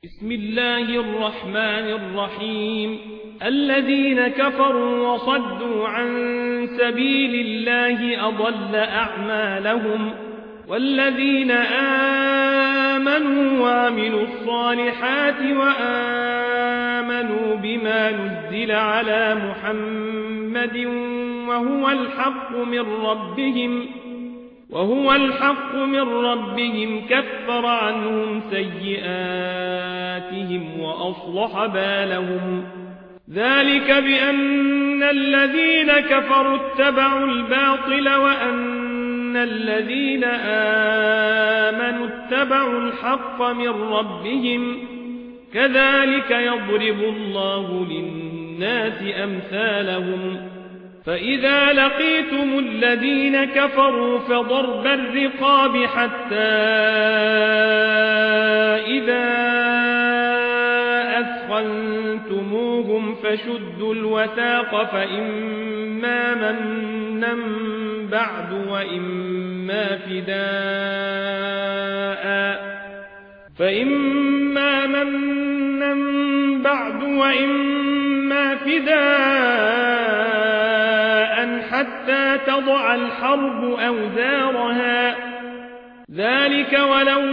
بسم الله الرحمن الرحيم. الذين كفروا وصدوا عن سبيل الله أضل أعمالهم، والذين آمنوا وعملوا الصالحات وآمنوا بما نزل على محمد وهو الحق من ربهم كفر عنهم سيئاتهم وأصلح بالهم. ذلك بأن الذين كفروا اتبعوا الباطل وأن الذين آمنوا اتبعوا الحق من ربهم. كذلك يضرب الله للناس أمثالهم. فإذا لقيتم الذين كفروا فضرب الرقاب حتى إذا أثخنتموهم فشدوا الوثاق فإما منا بعد وإما فداء حتى تضع الحرب أوزارها. ذلك ولو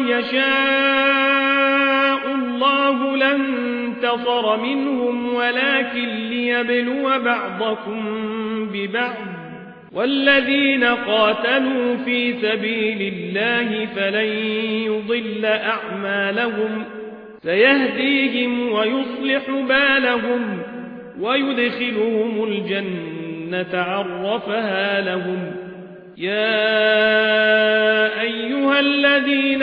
يشاء الله لانتصر منهم ولكن ليبلو بعضكم ببعض. والذين قاتلوا في سبيل الله فلن يضل أعمالهم، سيهديهم ويصلح بالهم ويدخلهم الجنة عرفها لهم. يا أيها الذين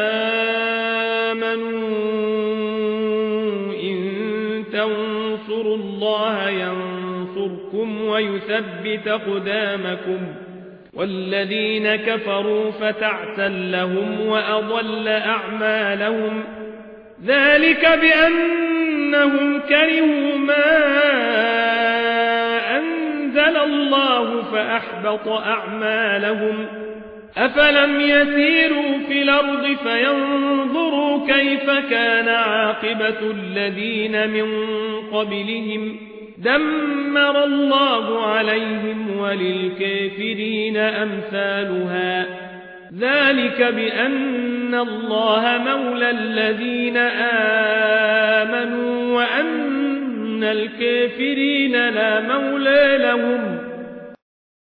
آمنوا إن تنصروا الله ينصركم ويثبت أقدامكم. والذين كفروا فتعسا لهم وأضل أعمالهم. ذلك بأنهم كرهوا ما أنزل الله فأحبط أعمالهم. أفلم يسيروا في الأرض فينظروا كيف كان عاقبة الذين من قبلهم. دمر الله عليهم وللكافرين أمثالها. ذلك بأن الله مولى الذين آمنوا وأن الكافرين لا مولى لهم.